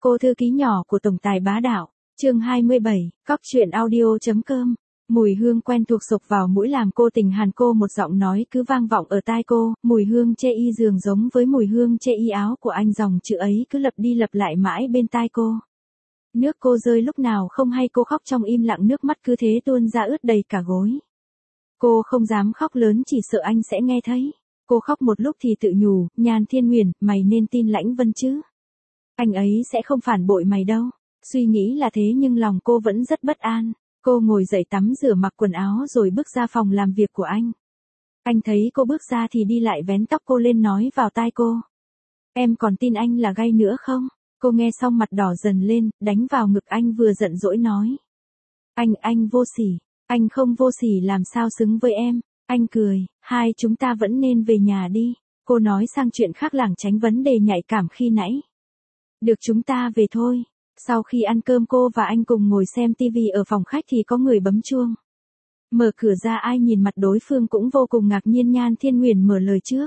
Cô thư ký nhỏ của tổng tài bá đạo, chương 27, cóc truyện audio.com. Mùi hương quen thuộc sộc vào mũi làm cô tình hàn, cô một giọng nói cứ vang vọng ở tai cô, mùi hương chê y giường giống với mùi hương chê y áo của anh, dòng chữ ấy cứ lặp đi lặp lại mãi bên tai cô. Nước cô rơi lúc nào không hay, cô khóc trong im lặng, nước mắt cứ thế tuôn ra ướt đầy cả gối. Cô không dám khóc lớn chỉ sợ anh sẽ nghe thấy. Cô khóc một lúc thì tự nhủ, Nhan Thiên Huyền, mày nên tin Lãnh Vân chứ. Anh ấy sẽ không phản bội mày đâu. Suy nghĩ là thế nhưng lòng cô vẫn rất bất an. Cô ngồi dậy tắm rửa mặc quần áo rồi bước ra phòng làm việc của anh. Anh thấy cô bước ra thì đi lại vén tóc cô lên nói vào tai cô. Em còn tin anh là gay nữa không? Cô nghe xong mặt đỏ dần lên, đánh vào ngực anh vừa giận dỗi nói. Anh vô sỉ. Anh không vô sỉ làm sao xứng với em. Anh cười, hai chúng ta vẫn nên về nhà đi. Cô nói sang chuyện khác lảng tránh vấn đề nhạy cảm khi nãy. Được, chúng ta về thôi. Sau khi ăn cơm cô và anh cùng ngồi xem tivi ở phòng khách thì có người bấm chuông. Mở cửa ra, ai nhìn mặt đối phương cũng vô cùng ngạc nhiên. Nhan Thiên Huyền mở lời trước.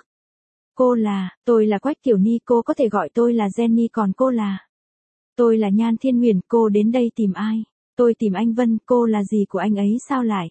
Tôi là Quách Tiểu Ni, cô có thể gọi tôi là Jenny, còn cô là? Tôi là Nhan Thiên Huyền, cô đến đây tìm ai? Tôi tìm anh Vân, cô là gì của anh ấy sao lại?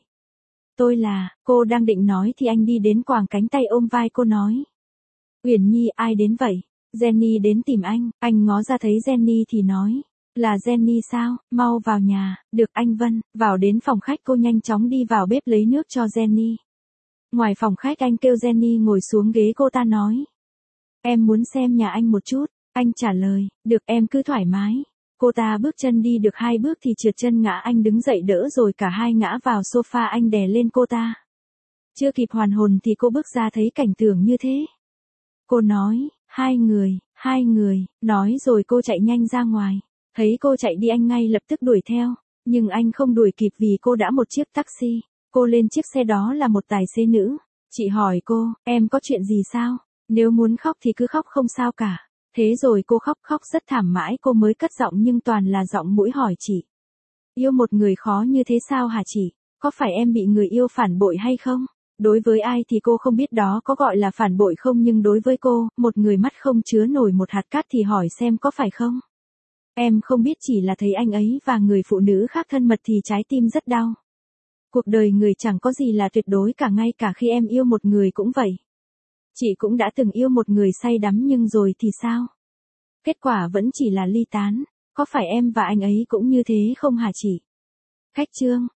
Cô đang định nói thì anh đi đến quàng cánh tay ôm vai cô nói. Uyển Nhi, ai đến vậy? Jenny đến tìm anh ngó ra thấy Jenny thì nói. Là Jenny sao, mau vào nhà. Được anh Vân. Vào đến phòng khách, cô nhanh chóng đi vào bếp lấy nước cho Jenny. Ngoài phòng khách, anh kêu Jenny ngồi xuống ghế, cô ta nói. Em muốn xem nhà anh một chút. Anh trả lời, được em cứ thoải mái. Cô ta bước chân đi được 2 bước thì trượt chân ngã, anh đứng dậy đỡ rồi cả hai ngã vào sofa, anh đè lên cô ta. Chưa kịp hoàn hồn thì cô bước ra thấy cảnh tượng như thế. Cô nói, hai người, nói rồi cô chạy nhanh ra ngoài. Thấy cô chạy đi anh ngay lập tức đuổi theo, nhưng anh không đuổi kịp vì cô đã một chiếc taxi. Cô lên chiếc xe đó là một tài xế nữ. Chị hỏi cô, em có chuyện gì sao? Nếu muốn khóc thì cứ khóc không sao cả. Thế rồi cô khóc rất thảm, mãi cô mới cất giọng nhưng toàn là giọng mũi hỏi chị. Yêu một người khó như thế sao hả chị? Có phải em bị người yêu phản bội hay không? Đối với ai thì cô không biết đó có gọi là phản bội không, nhưng đối với cô, một người mắt không chứa nổi một hạt cát thì hỏi xem có phải không? Em không biết, chỉ là thấy anh ấy và người phụ nữ khác thân mật thì trái tim rất đau. Cuộc đời người chẳng có gì là tuyệt đối cả, ngay cả khi em yêu một người cũng vậy. Chị cũng đã từng yêu một người say đắm nhưng rồi thì sao? Kết quả vẫn chỉ là ly tán. Có phải em và anh ấy cũng như thế không hả chị? Khách trương,